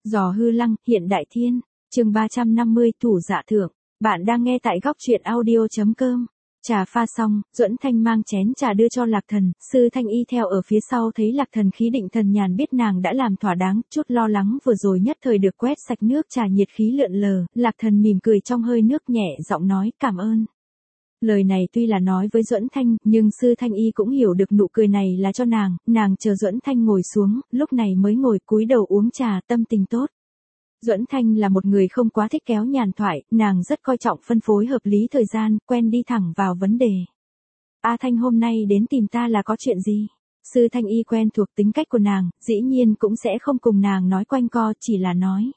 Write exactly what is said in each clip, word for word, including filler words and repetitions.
Giò hư lăng, hiện đại thiên, chương ba trăm năm mươi thủ dạ thượng. Bạn đang nghe tại góc truyện audio.com. Trà pha xong, Duẫn Thanh mang chén trà đưa cho Lạc Thần, Sư Thanh Y theo ở phía sau thấy Lạc Thần khí định thần nhàn biết nàng đã làm thỏa đáng, chút lo lắng vừa rồi nhất thời được quét sạch nước trà nhiệt khí lượn lờ, Lạc Thần mỉm cười trong hơi nước nhẹ giọng nói cảm ơn. Lời này tuy là nói với Duẫn Thanh, nhưng Sư Thanh Y cũng hiểu được nụ cười này là cho nàng, nàng chờ Duẫn Thanh ngồi xuống, lúc này mới ngồi cúi đầu uống trà, tâm tình tốt. Duẫn Thanh là một người không quá thích kéo nhàn thoại, nàng rất coi trọng phân phối hợp lý thời gian, quen đi thẳng vào vấn đề. A Thanh hôm nay đến tìm ta là có chuyện gì? Sư Thanh Y quen thuộc tính cách của nàng, dĩ nhiên cũng sẽ không cùng nàng nói quanh co, chỉ là nói.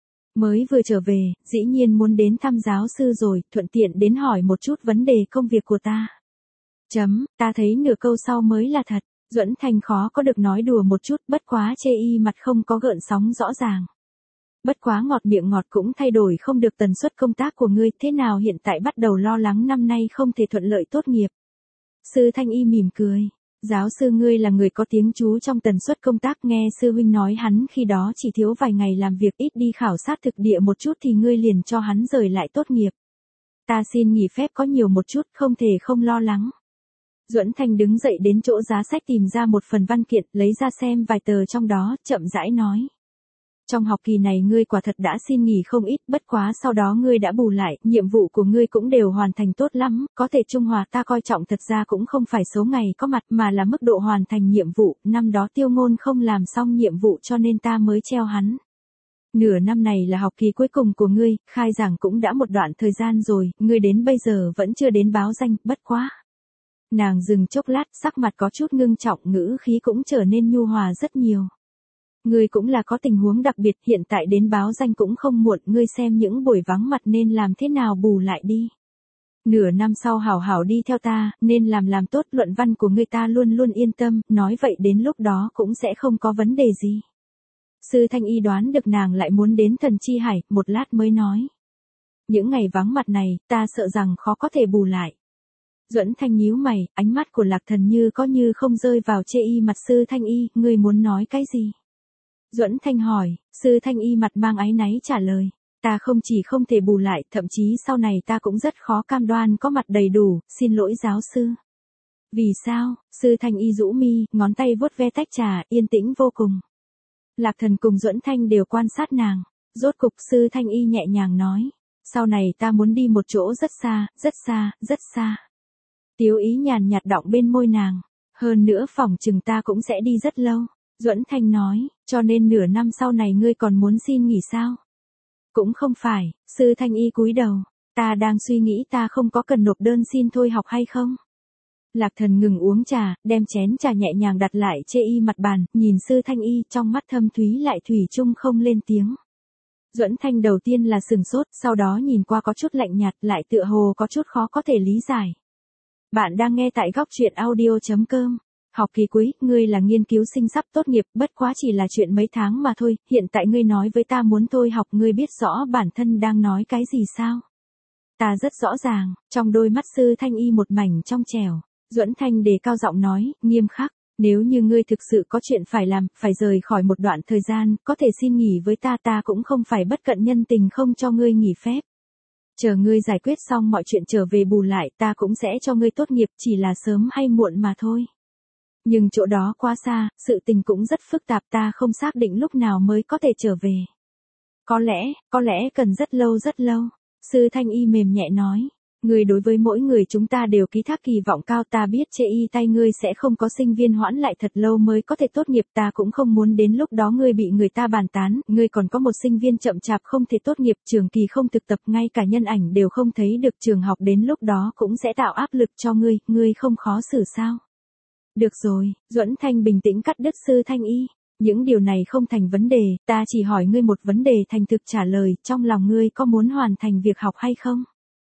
Mới vừa trở về, dĩ nhiên muốn đến thăm giáo sư rồi, thuận tiện đến hỏi một chút vấn đề công việc của ta. Chấm, ta thấy nửa câu sau mới là thật, Duẫn Thanh khó có được nói đùa một chút, bất quá chê y mặt không có gợn sóng rõ ràng. Bất quá ngọt miệng ngọt cũng thay đổi không được tần suất công tác của ngươi, thế nào hiện tại bắt đầu lo lắng năm nay không thể thuận lợi tốt nghiệp. Sư Thanh Y mỉm cười. Giáo sư ngươi là người có tiếng chú trong tần suất công tác, nghe sư huynh nói hắn khi đó chỉ thiếu vài ngày làm việc ít đi khảo sát thực địa một chút thì ngươi liền cho hắn rời lại tốt nghiệp. Ta xin nghỉ phép có nhiều một chút, không thể không lo lắng. Duẫn Thanh đứng dậy đến chỗ giá sách tìm ra một phần văn kiện, lấy ra xem vài tờ trong đó, chậm rãi nói. Trong học kỳ này ngươi quả thật đã xin nghỉ không ít, bất quá sau đó ngươi đã bù lại, nhiệm vụ của ngươi cũng đều hoàn thành tốt lắm, có thể trung hòa ta coi trọng thật ra cũng không phải số ngày có mặt mà là mức độ hoàn thành nhiệm vụ, năm đó Tiêu Ngôn không làm xong nhiệm vụ cho nên ta mới treo hắn. Nửa năm này là học kỳ cuối cùng của ngươi, khai giảng cũng đã một đoạn thời gian rồi, ngươi đến bây giờ vẫn chưa đến báo danh, bất quá. Nàng dừng chốc lát, sắc mặt có chút ngưng trọng, ngữ khí cũng trở nên nhu hòa rất nhiều. Ngươi cũng là có tình huống đặc biệt, hiện tại đến báo danh cũng không muộn, ngươi xem những buổi vắng mặt nên làm thế nào bù lại đi. Nửa năm sau hảo hảo đi theo ta, nên làm làm tốt luận văn của ngươi ta luôn luôn yên tâm, nói vậy đến lúc đó cũng sẽ không có vấn đề gì. Sư Thanh Y đoán được nàng lại muốn đến Thần Chi Hải, một lát mới nói. Những ngày vắng mặt này, ta sợ rằng khó có thể bù lại. Duẫn Thanh nhíu mày, ánh mắt của Lạc Thần như có như không rơi vào chê y mặt Sư Thanh Y, ngươi muốn nói cái gì? Duẫn Thanh hỏi, Sư Thanh Y mặt mang áy náy trả lời, ta không chỉ không thể bù lại, thậm chí sau này ta cũng rất khó cam đoan có mặt đầy đủ, xin lỗi giáo sư. Vì sao? Sư Thanh Y rũ mi, ngón tay vuốt ve tách trà, yên tĩnh vô cùng. Lạc Thần cùng Duẫn Thanh đều quan sát nàng, rốt cục Sư Thanh Y nhẹ nhàng nói, sau này ta muốn đi một chỗ rất xa, rất xa, rất xa. Tiếu ý nhàn nhạt đọng bên môi nàng, hơn nữa phỏng chừng ta cũng sẽ đi rất lâu. Duẫn Thanh nói, cho nên nửa năm sau này ngươi còn muốn xin nghỉ sao? Cũng không phải, Sư Thanh Y cúi đầu, ta đang suy nghĩ ta không có cần nộp đơn xin thôi học hay không? Lạc Thần ngừng uống trà, đem chén trà nhẹ nhàng đặt lại chê y mặt bàn, nhìn Sư Thanh Y trong mắt thâm thúy lại thủy chung không lên tiếng. Duẫn Thanh đầu tiên là sừng sốt, sau đó nhìn qua có chút lạnh nhạt, lại tựa hồ có chút khó có thể lý giải. Bạn đang nghe tại góc truyện audio.com. Học kỳ cuối, ngươi là nghiên cứu sinh sắp tốt nghiệp, bất quá chỉ là chuyện mấy tháng mà thôi, hiện tại ngươi nói với ta muốn thôi học, ngươi biết rõ bản thân đang nói cái gì sao? Ta rất rõ ràng, trong đôi mắt Sư Thanh Y một mảnh trong trẻo, Duẫn Thanh đề cao giọng nói, nghiêm khắc, nếu như ngươi thực sự có chuyện phải làm, phải rời khỏi một đoạn thời gian, có thể xin nghỉ với ta, ta cũng không phải bất cận nhân tình không cho ngươi nghỉ phép. Chờ ngươi giải quyết xong mọi chuyện trở về bù lại, ta cũng sẽ cho ngươi tốt nghiệp, chỉ là sớm hay muộn mà thôi. Nhưng chỗ đó quá xa, sự tình cũng rất phức tạp, ta không xác định lúc nào mới có thể trở về. Có lẽ, có lẽ cần rất lâu rất lâu. Sư Thanh Y mềm nhẹ nói, ngươi đối với mỗi người chúng ta đều ký thác kỳ vọng cao, ta biết chê y tay ngươi sẽ không có sinh viên hoãn lại thật lâu mới có thể tốt nghiệp, ta cũng không muốn đến lúc đó ngươi bị người ta bàn tán, ngươi còn có một sinh viên chậm chạp không thể tốt nghiệp, trường kỳ không thực tập, ngay cả nhân ảnh đều không thấy được, trường học đến lúc đó cũng sẽ tạo áp lực cho ngươi, ngươi không khó xử sao? Được rồi, Duẫn Thanh bình tĩnh cắt đứt Sư Thanh Y, những điều này không thành vấn đề, ta chỉ hỏi ngươi một vấn đề thành thực trả lời, trong lòng ngươi có muốn hoàn thành việc học hay không?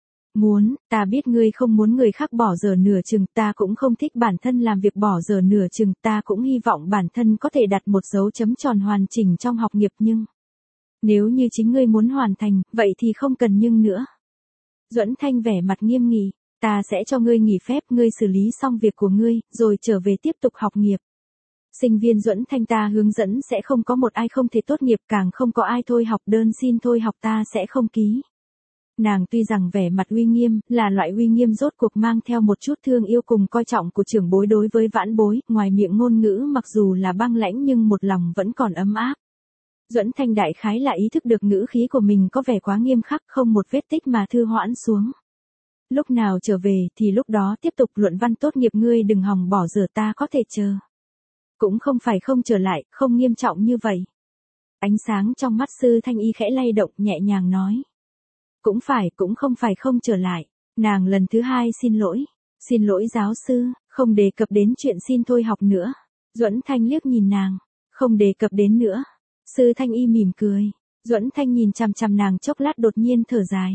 Muốn, ta biết ngươi không muốn người khác bỏ giờ nửa chừng, ta cũng không thích bản thân làm việc bỏ giờ nửa chừng, ta cũng hy vọng bản thân có thể đặt một dấu chấm tròn hoàn chỉnh trong học nghiệp, nhưng nếu như chính ngươi muốn hoàn thành, vậy thì không cần nhưng nữa. Duẫn Thanh vẻ mặt nghiêm nghị. Ta sẽ cho ngươi nghỉ phép, ngươi xử lý xong việc của ngươi, rồi trở về tiếp tục học nghiệp. Sinh viên Duẫn Thanh ta hướng dẫn sẽ không có một ai không thể tốt nghiệp, càng không có ai thôi học đơn xin thôi học ta sẽ không ký. Nàng tuy rằng vẻ mặt uy nghiêm, là loại uy nghiêm rốt cuộc mang theo một chút thương yêu cùng coi trọng của trưởng bối đối với vãn bối, ngoài miệng ngôn ngữ mặc dù là băng lãnh nhưng một lòng vẫn còn ấm áp. Duẫn Thanh đại khái là ý thức được ngữ khí của mình có vẻ quá nghiêm khắc, không một vết tích mà thư hoãn xuống. Lúc nào trở về thì lúc đó tiếp tục luận văn tốt nghiệp, ngươi đừng hòng bỏ dở, ta có thể chờ. Cũng không phải không trở lại, không nghiêm trọng như vậy. Ánh sáng trong mắt Sư Thanh Y khẽ lay động, nhẹ nhàng nói. Cũng phải, cũng không phải không trở lại. Nàng lần thứ hai xin lỗi. Xin lỗi giáo sư, không đề cập đến chuyện xin thôi học nữa. Duẫn Thanh liếc nhìn nàng. Không đề cập đến nữa. Sư Thanh Y mỉm cười. Duẫn Thanh nhìn chằm chằm nàng chốc lát, đột nhiên thở dài.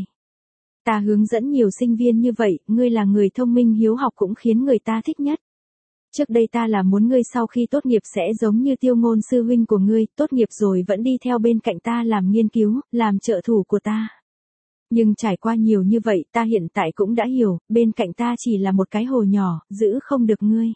Ta hướng dẫn nhiều sinh viên như vậy, ngươi là người thông minh hiếu học cũng khiến người ta thích nhất. Trước đây ta là muốn ngươi sau khi tốt nghiệp sẽ giống như Tiêu Ngôn sư huynh của ngươi, tốt nghiệp rồi vẫn đi theo bên cạnh ta làm nghiên cứu, làm trợ thủ của ta. Nhưng trải qua nhiều như vậy, ta hiện tại cũng đã hiểu, bên cạnh ta chỉ là một cái hồ nhỏ, giữ không được ngươi.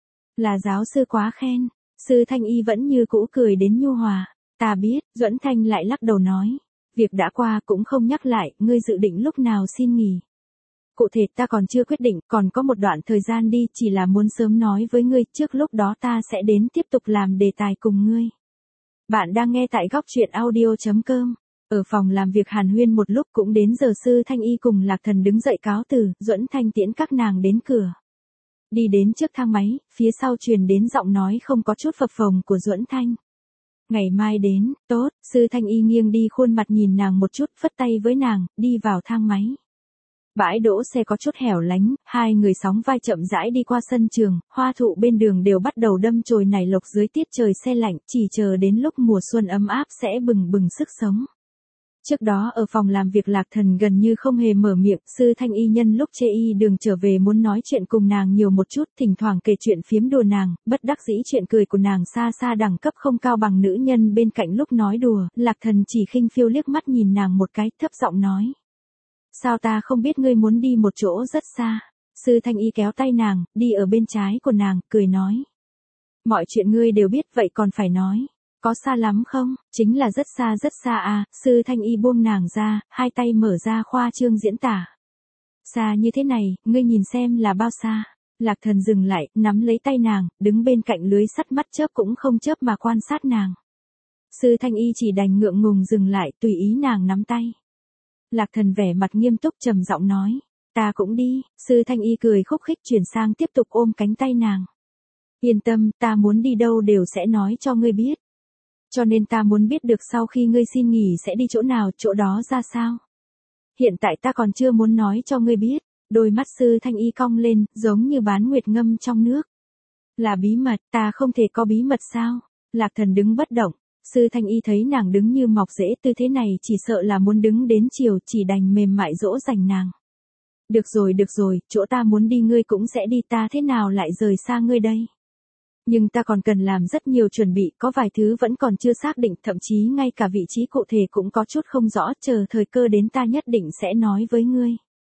Là giáo sư quá khen. Sư Thanh Y vẫn như cũ cười đến nhu hòa. Ta biết. Duẫn Thanh lại lắc đầu nói. Việc đã qua cũng không nhắc lại, ngươi dự định lúc nào xin nghỉ. Cụ thể ta còn chưa quyết định, còn có một đoạn thời gian đi, chỉ là muốn sớm nói với ngươi, trước lúc đó ta sẽ đến tiếp tục làm đề tài cùng ngươi. Bạn đang nghe tại góc truyện audio chấm com. Ở phòng làm việc hàn huyên một lúc cũng đến giờ Sư Thanh Y cùng Lạc Thần đứng dậy cáo từ, Duẫn Thanh tiễn các nàng đến cửa. Đi đến trước thang máy, phía sau truyền đến giọng nói không có chút phập phồng của Duẫn Thanh. Ngày mai đến, tốt. Sư Thanh Y nghiêng đi khuôn mặt nhìn nàng một chút, phất tay với nàng, đi vào thang máy. Bãi đỗ xe có chút hẻo lánh, hai người sóng vai chậm rãi đi qua sân trường, hoa thụ bên đường đều bắt đầu đâm chồi nảy lộc dưới tiết trời se lạnh, chỉ chờ đến lúc mùa xuân ấm áp sẽ bừng bừng sức sống. Trước đó ở phòng làm việc Lạc Thần gần như không hề mở miệng, Sư Thanh Y nhân lúc chê y đường trở về muốn nói chuyện cùng nàng nhiều một chút, thỉnh thoảng kể chuyện phiếm đùa nàng, bất đắc dĩ chuyện cười của nàng xa xa đẳng cấp không cao bằng nữ nhân bên cạnh lúc nói đùa, Lạc Thần chỉ khinh phiêu liếc mắt nhìn nàng một cái, thấp giọng nói. Sao ta không biết ngươi muốn đi một chỗ rất xa. Sư Thanh Y kéo tay nàng, đi ở bên trái của nàng, cười nói. Mọi chuyện ngươi đều biết vậy còn phải nói. Có xa lắm không? Chính là rất xa rất xa à. Sư Thanh Y buông nàng ra, hai tay mở ra khoa trương diễn tả. Xa như thế này, ngươi nhìn xem là bao xa. Lạc Thần dừng lại, nắm lấy tay nàng, đứng bên cạnh lưới sắt mắt chớp cũng không chớp mà quan sát nàng. Sư Thanh Y chỉ đành ngượng ngùng dừng lại, tùy ý nàng nắm tay. Lạc Thần vẻ mặt nghiêm túc trầm giọng nói. Ta cũng đi. Sư Thanh Y cười khúc khích chuyển sang tiếp tục ôm cánh tay nàng. Yên tâm, ta muốn đi đâu đều sẽ nói cho ngươi biết. Cho nên ta muốn biết được sau khi ngươi xin nghỉ sẽ đi chỗ nào, chỗ đó ra sao. Hiện tại ta còn chưa muốn nói cho ngươi biết. Đôi mắt Sư Thanh Y cong lên, giống như bán nguyệt ngâm trong nước. Là bí mật, ta không thể có bí mật sao? Lạc Thần đứng bất động. Sư Thanh Y thấy nàng đứng như mọc rễ, tư thế này chỉ sợ là muốn đứng đến chiều, chỉ đành mềm mại dỗ dành nàng. Được rồi được rồi, chỗ ta muốn đi ngươi cũng sẽ đi, ta thế nào lại rời xa ngươi đây? Nhưng ta còn cần làm rất nhiều chuẩn bị, có vài thứ vẫn còn chưa xác định, thậm chí ngay cả vị trí cụ thể cũng có chút không rõ, chờ thời cơ đến ta nhất định sẽ nói với ngươi.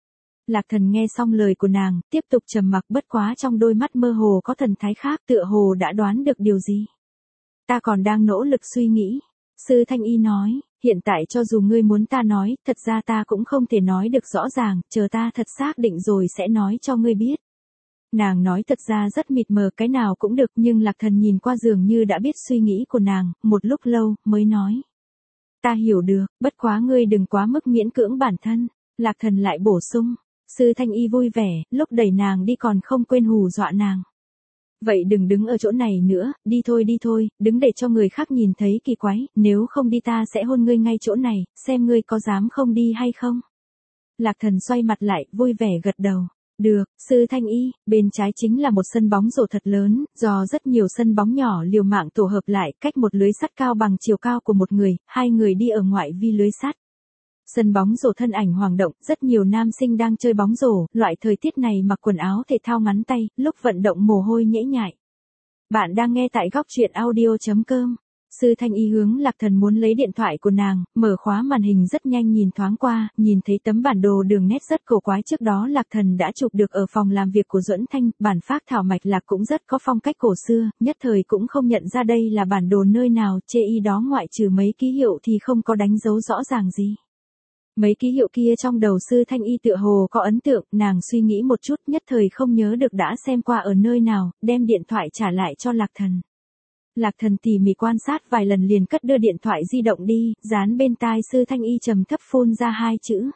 Lạc Thần nghe xong lời của nàng, tiếp tục trầm mặc, bất quá trong đôi mắt mơ hồ có thần thái khác, tựa hồ đã đoán được điều gì. Ta còn đang nỗ lực suy nghĩ. Sư Thanh Y nói, hiện tại cho dù ngươi muốn ta nói, thật ra ta cũng không thể nói được rõ ràng, chờ ta thật xác định rồi sẽ nói cho ngươi biết. Nàng nói thật ra rất mịt mờ, cái nào cũng được, nhưng Lạc Thần nhìn qua dường như đã biết suy nghĩ của nàng, một lúc lâu, mới nói. Ta hiểu được, bất quá ngươi đừng quá mức miễn cưỡng bản thân. Lạc Thần lại bổ sung. Sư Thanh Y vui vẻ, lúc đẩy nàng đi còn không quên hù dọa nàng. Vậy đừng đứng ở chỗ này nữa, đi thôi đi thôi, đứng để cho người khác nhìn thấy kỳ quái, nếu không đi ta sẽ hôn ngươi ngay chỗ này, xem ngươi có dám không đi hay không. Lạc Thần xoay mặt lại, vui vẻ gật đầu. Được. Sư Thanh Y, bên trái chính là một sân bóng rổ thật lớn, do rất nhiều sân bóng nhỏ liều mạng tổ hợp lại, cách một lưới sắt cao bằng chiều cao của một người, hai người đi ở ngoại vi lưới sắt. Sân bóng rổ thân ảnh hoàng động, rất nhiều nam sinh đang chơi bóng rổ, loại thời tiết này mặc quần áo thể thao ngắn tay, lúc vận động mồ hôi nhễ nhại. Bạn đang nghe tại góc truyện audio chấm com. Sư Thanh Y hướng Lạc Thần muốn lấy điện thoại của nàng, mở khóa màn hình rất nhanh nhìn thoáng qua, nhìn thấy tấm bản đồ đường nét rất cổ quái trước đó Lạc Thần đã chụp được ở phòng làm việc của Duẫn Thanh, bản phác thảo mạch lạc cũng rất có phong cách cổ xưa, nhất thời cũng không nhận ra đây là bản đồ nơi nào, chê y đó ngoại trừ mấy ký hiệu thì không có đánh dấu rõ ràng gì. Mấy ký hiệu kia trong đầu Sư Thanh Y tựa hồ có ấn tượng, nàng suy nghĩ một chút nhất thời không nhớ được đã xem qua ở nơi nào, đem điện thoại trả lại cho Lạc Thần. Lạc Thần tỉ mỉ quan sát vài lần liền cất đưa điện thoại di động đi, dán bên tai Sư Thanh Y trầm thấp phun ra hai chữ.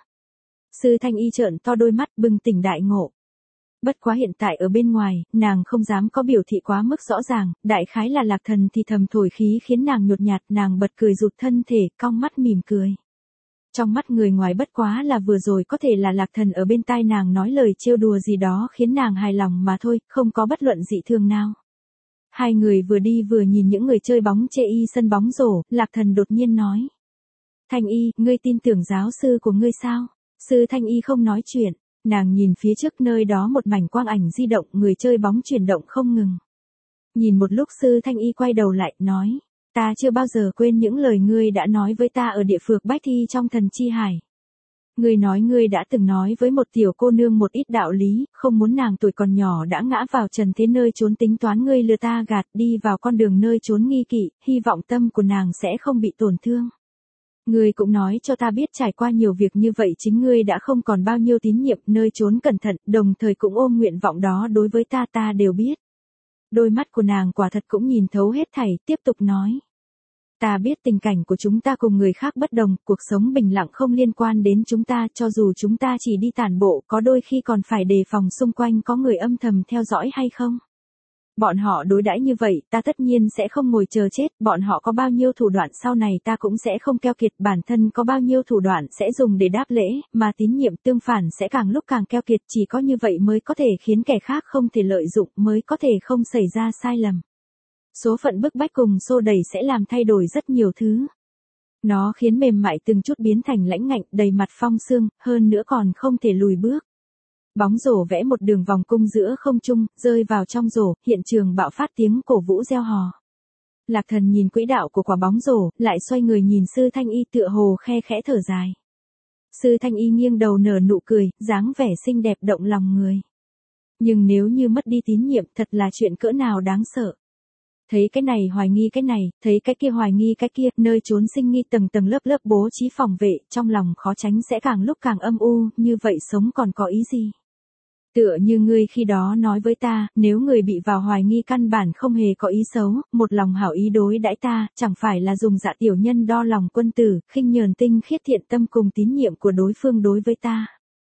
Sư Thanh Y trợn to đôi mắt bừng tỉnh đại ngộ. Bất quá hiện tại ở bên ngoài, nàng không dám có biểu thị quá mức rõ ràng, đại khái là Lạc Thần thì thầm thổi khí khiến nàng nhột nhạt, nàng bật cười rụt thân thể, cong mắt mỉm cười. Trong mắt người ngoài bất quá là vừa rồi có thể là Lạc Thần ở bên tai nàng nói lời trêu đùa gì đó khiến nàng hài lòng mà thôi, không có bất luận dị thường nào. Hai người vừa đi vừa nhìn những người chơi bóng chê y sân bóng rổ, Lạc Thần đột nhiên nói. Thanh Y, ngươi tin tưởng giáo sư của ngươi sao? Sư Thanh Y không nói chuyện, nàng nhìn phía trước nơi đó một mảnh quang ảnh di động, người chơi bóng chuyển động không ngừng. Nhìn một lúc Sư Thanh Y quay đầu lại, nói. Ta chưa bao giờ quên những lời ngươi đã nói với ta ở địa phược Bách Thi trong Thần Chi Hải. Ngươi nói ngươi đã từng nói với một tiểu cô nương một ít đạo lý, không muốn nàng tuổi còn nhỏ đã ngã vào trần thế nơi trốn tính toán ngươi lừa ta gạt đi vào con đường nơi trốn nghi kỵ, hy vọng tâm của nàng sẽ không bị tổn thương. Ngươi cũng nói cho ta biết trải qua nhiều việc như vậy chính ngươi đã không còn bao nhiêu tín nhiệm nơi trốn cẩn thận, đồng thời cũng ôm nguyện vọng đó đối với ta ta đều biết. Đôi mắt của nàng quả thật cũng nhìn thấu hết thảy, tiếp tục nói. Ta biết tình cảnh của chúng ta cùng người khác bất đồng, cuộc sống bình lặng không liên quan đến chúng ta, cho dù chúng ta chỉ đi tản bộ, có đôi khi còn phải đề phòng xung quanh có người âm thầm theo dõi hay không. Bọn họ đối đãi như vậy, ta tất nhiên sẽ không ngồi chờ chết, bọn họ có bao nhiêu thủ đoạn sau này ta cũng sẽ không keo kiệt, bản thân có bao nhiêu thủ đoạn sẽ dùng để đáp lễ, mà tín nhiệm tương phản sẽ càng lúc càng keo kiệt, chỉ có như vậy mới có thể khiến kẻ khác không thể lợi dụng, mới có thể không xảy ra sai lầm. Số phận bức bách cùng xô đẩy sẽ làm thay đổi rất nhiều thứ. Nó khiến mềm mại từng chút biến thành lãnh ngạnh, đầy mặt phong sương, hơn nữa còn không thể lùi bước. Bóng rổ vẽ một đường vòng cung giữa không trung, rơi vào trong rổ, hiện trường bạo phát tiếng cổ vũ reo hò. Lạc Thần nhìn quỹ đạo của quả bóng rổ, lại xoay người nhìn Sư Thanh Y tựa hồ khe khẽ thở dài. Sư Thanh Y nghiêng đầu nở nụ cười, dáng vẻ xinh đẹp động lòng người. Nhưng nếu như mất đi tín nhiệm thật là chuyện cỡ nào đáng sợ. Thấy cái này hoài nghi cái này, thấy cái kia hoài nghi cái kia, nơi trốn sinh nghi tầng tầng lớp lớp bố trí phòng vệ, trong lòng khó tránh sẽ càng lúc càng âm u, như vậy sống còn có ý gì? Tựa như ngươi khi đó nói với ta, nếu người bị vào hoài nghi căn bản không hề có ý xấu, một lòng hảo ý đối đãi ta, chẳng phải là dùng dạ tiểu nhân đo lòng quân tử, khinh nhờn tinh khiết thiện tâm cùng tín nhiệm của đối phương đối với ta.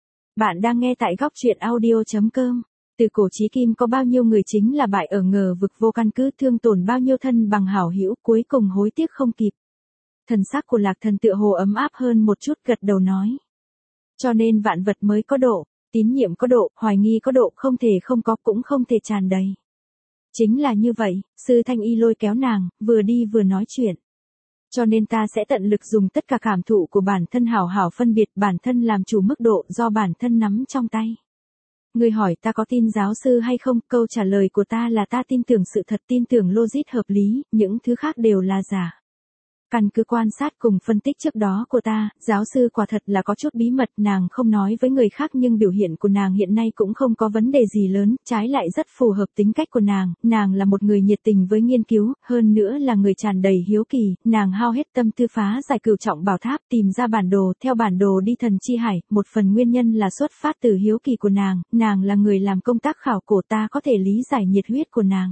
Bạn đang nghe tại góc truyện audio chấm com. Từ cổ chí kim có bao nhiêu người chính là bại ở ngờ vực vô căn cứ, thương tổn bao nhiêu thân bằng hảo hữu, cuối cùng hối tiếc không kịp. Thần sắc của Lạc Thần tựa hồ ấm áp hơn một chút, gật đầu nói. Cho nên vạn vật mới có độ, tín nhiệm có độ, hoài nghi có độ, không thể không có cũng không thể tràn đầy. Chính là như vậy, Sư Thanh Y lôi kéo nàng, vừa đi vừa nói chuyện. Cho nên ta sẽ tận lực dùng tất cả cảm thụ của bản thân hảo hảo phân biệt bản thân làm chủ mức độ do bản thân nắm trong tay. Ngươi hỏi ta có tin giáo sư hay không, câu trả lời của ta là ta tin tưởng sự thật, tin tưởng logic hợp lý, những thứ khác đều là giả. Căn cứ quan sát cùng phân tích trước đó của ta, giáo sư quả thật là có chút bí mật, nàng không nói với người khác nhưng biểu hiện của nàng hiện nay cũng không có vấn đề gì lớn, trái lại rất phù hợp tính cách của nàng, nàng là một người nhiệt tình với nghiên cứu, hơn nữa là người tràn đầy hiếu kỳ, nàng hao hết tâm tư phá giải cửu trọng bảo tháp, tìm ra bản đồ, theo bản đồ đi Thần Chi Hải, một phần nguyên nhân là xuất phát từ hiếu kỳ của nàng, nàng là người làm công tác khảo cổ, ta có thể lý giải nhiệt huyết của nàng.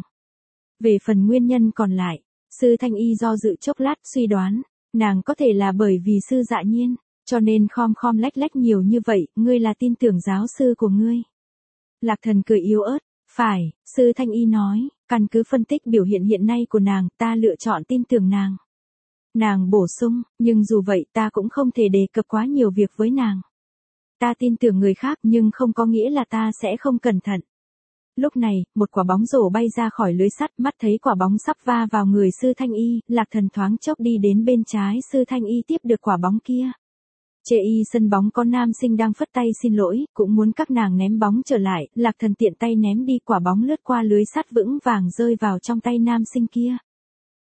Về phần nguyên nhân còn lại, Sư Thanh Y do dự chốc lát suy đoán, nàng có thể là bởi vì sư Dạ Nhiên, cho nên khom khom lách lách nhiều như vậy, ngươi là tin tưởng giáo sư của ngươi. Lạc Thần cười yếu ớt, phải, Sư Thanh Y nói, căn cứ phân tích biểu hiện hiện nay của nàng, ta lựa chọn tin tưởng nàng. Nàng bổ sung, nhưng dù vậy ta cũng không thể đề cập quá nhiều việc với nàng. Ta tin tưởng người khác nhưng không có nghĩa là ta sẽ không cẩn thận. Lúc này, một quả bóng rổ bay ra khỏi lưới sắt, mắt thấy quả bóng sắp va vào người Sư Thanh Y, Lạc Thần thoáng chốc đi đến bên trái Sư Thanh Y tiếp được quả bóng kia. Chê y sân bóng có nam sinh đang phất tay xin lỗi, cũng muốn các nàng ném bóng trở lại, Lạc Thần tiện tay ném đi, quả bóng lướt qua lưới sắt vững vàng rơi vào trong tay nam sinh kia.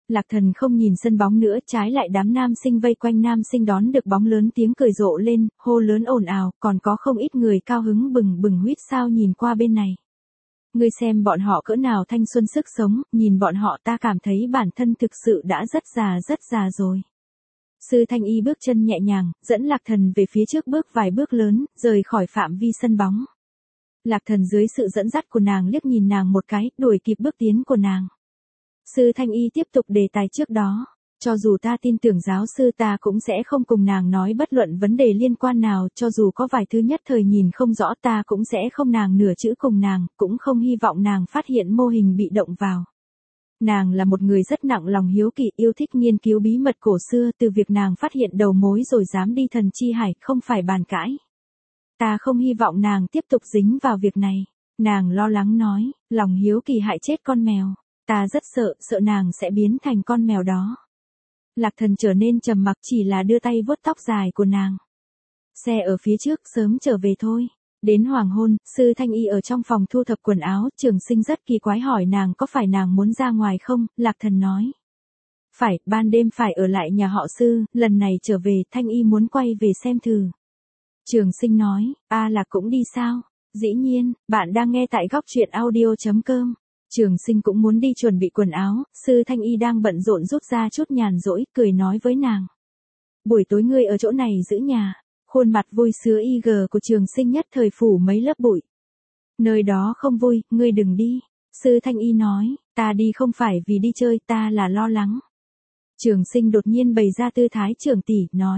Lạc Thần không nhìn sân bóng nữa, trái lại đám nam sinh vây quanh nam sinh đón được bóng lớn tiếng cười rộ lên, hô lớn ồn ào, còn có không ít người cao hứng bừng bừng huýt sáo nhìn qua bên này. Ngươi xem bọn họ cỡ nào thanh xuân sức sống, nhìn bọn họ ta cảm thấy bản thân thực sự đã rất già rất già rồi. Sư Thanh Y bước chân nhẹ nhàng, dẫn Lạc Thần về phía trước bước vài bước lớn, rời khỏi phạm vi sân bóng. Lạc Thần dưới sự dẫn dắt của nàng liếc nhìn nàng một cái, đuổi kịp bước tiến của nàng. Sư Thanh Y tiếp tục đề tài trước đó. Cho dù ta tin tưởng giáo sư ta cũng sẽ không cùng nàng nói bất luận vấn đề liên quan nào, cho dù có vài thứ nhất thời nhìn không rõ ta cũng sẽ không nàng nửa chữ cùng nàng, cũng không hy vọng nàng phát hiện mô hình bị động vào. Nàng là một người rất nặng lòng hiếu kỳ, yêu thích nghiên cứu bí mật cổ xưa, từ việc nàng phát hiện đầu mối rồi dám đi thần chi hải, không phải bàn cãi. Ta không hy vọng nàng tiếp tục dính vào việc này. Nàng lo lắng nói, lòng hiếu kỳ hại chết con mèo. Ta rất sợ, sợ nàng sẽ biến thành con mèo đó. Lạc Thần trở nên trầm mặc, chỉ là đưa tay vuốt tóc dài của nàng. Xe ở phía trước, sớm trở về thôi. Đến hoàng hôn, Sư Thanh Y ở trong phòng thu thập quần áo, Trường Sinh rất kỳ quái hỏi nàng có phải nàng muốn ra ngoài không, Lạc Thần nói. Phải, ban đêm phải ở lại nhà họ Sư, lần này trở về Thanh Y muốn quay về xem thử. Trường Sinh nói, a Lạc cũng đi sao? Dĩ nhiên, bạn đang nghe tại góc truyện audio chấm com. Trường Sinh cũng muốn đi chuẩn bị quần áo, Sư Thanh Y đang bận rộn rút ra chút nhàn rỗi, cười nói với nàng. Buổi tối ngươi ở chỗ này giữ nhà. Khuôn mặt vui sứa y gờ của Trường Sinh nhất thời phủ mấy lớp bụi. Nơi đó không vui, ngươi đừng đi. Sư Thanh Y nói, ta đi không phải vì đi chơi, ta là lo lắng. Trường Sinh đột nhiên bày ra tư thái trưởng tỷ, nói.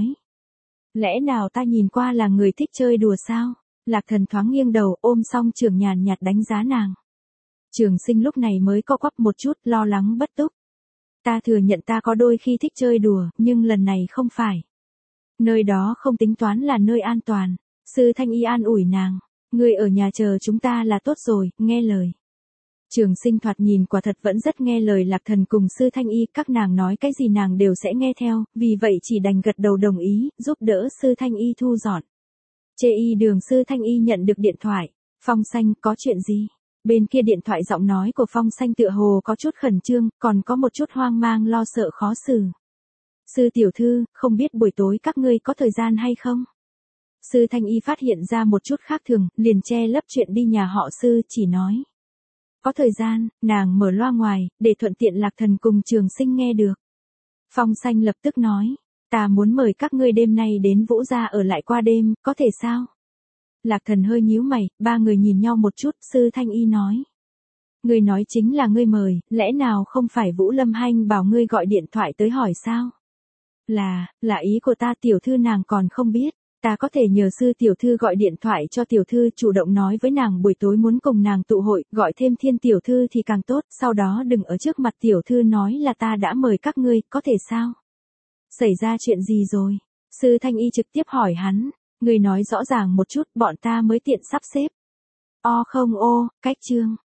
Lẽ nào ta nhìn qua là người thích chơi đùa sao? Lạc Thần thoáng nghiêng đầu, ôm song trường nhàn nhạt đánh giá nàng. Trường Sinh lúc này mới co quắp một chút, lo lắng bất túc. Ta thừa nhận ta có đôi khi thích chơi đùa, nhưng lần này không phải. Nơi đó không tính toán là nơi an toàn. Sư Thanh Y an ủi nàng. Ngươi ở nhà chờ chúng ta là tốt rồi, nghe lời. Trường Sinh thoạt nhìn quả thật vẫn rất nghe lời Lạc Thần cùng Sư Thanh Y, các nàng nói cái gì nàng đều sẽ nghe theo, vì vậy chỉ đành gật đầu đồng ý, giúp đỡ Sư Thanh Y thu dọn. Chê y đường Sư Thanh Y nhận được điện thoại. Phong Xanh, có chuyện gì? Bên kia điện thoại giọng nói của Phong Xanh tựa hồ có chút khẩn trương, còn có một chút hoang mang lo sợ khó xử. Sư tiểu thư, không biết buổi tối các ngươi có thời gian hay không? Sư Thanh Y phát hiện ra một chút khác thường, liền che lấp chuyện đi nhà họ Sư, chỉ nói. Có thời gian, nàng mở loa ngoài, để thuận tiện Lạc Thần cùng Trường Sinh nghe được. Phong Xanh lập tức nói, ta muốn mời các ngươi đêm nay đến Vũ gia ở lại qua đêm, có thể sao? Lạc Thần hơi nhíu mày, ba người nhìn nhau một chút, Sư Thanh Y nói. Ngươi nói chính là ngươi mời, lẽ nào không phải Vũ Lâm Hanh bảo ngươi gọi điện thoại tới hỏi sao? Là, là ý của ta tiểu thư nàng còn không biết, ta có thể nhờ Sư tiểu thư gọi điện thoại cho tiểu thư chủ động nói với nàng buổi tối muốn cùng nàng tụ hội, gọi thêm Thiên tiểu thư thì càng tốt, sau đó đừng ở trước mặt tiểu thư nói là ta đã mời các ngươi, có thể sao? Xảy ra chuyện gì rồi? Sư Thanh Y trực tiếp hỏi hắn, ngươi nói rõ ràng một chút, bọn ta mới tiện sắp xếp. O không ô, cách chương.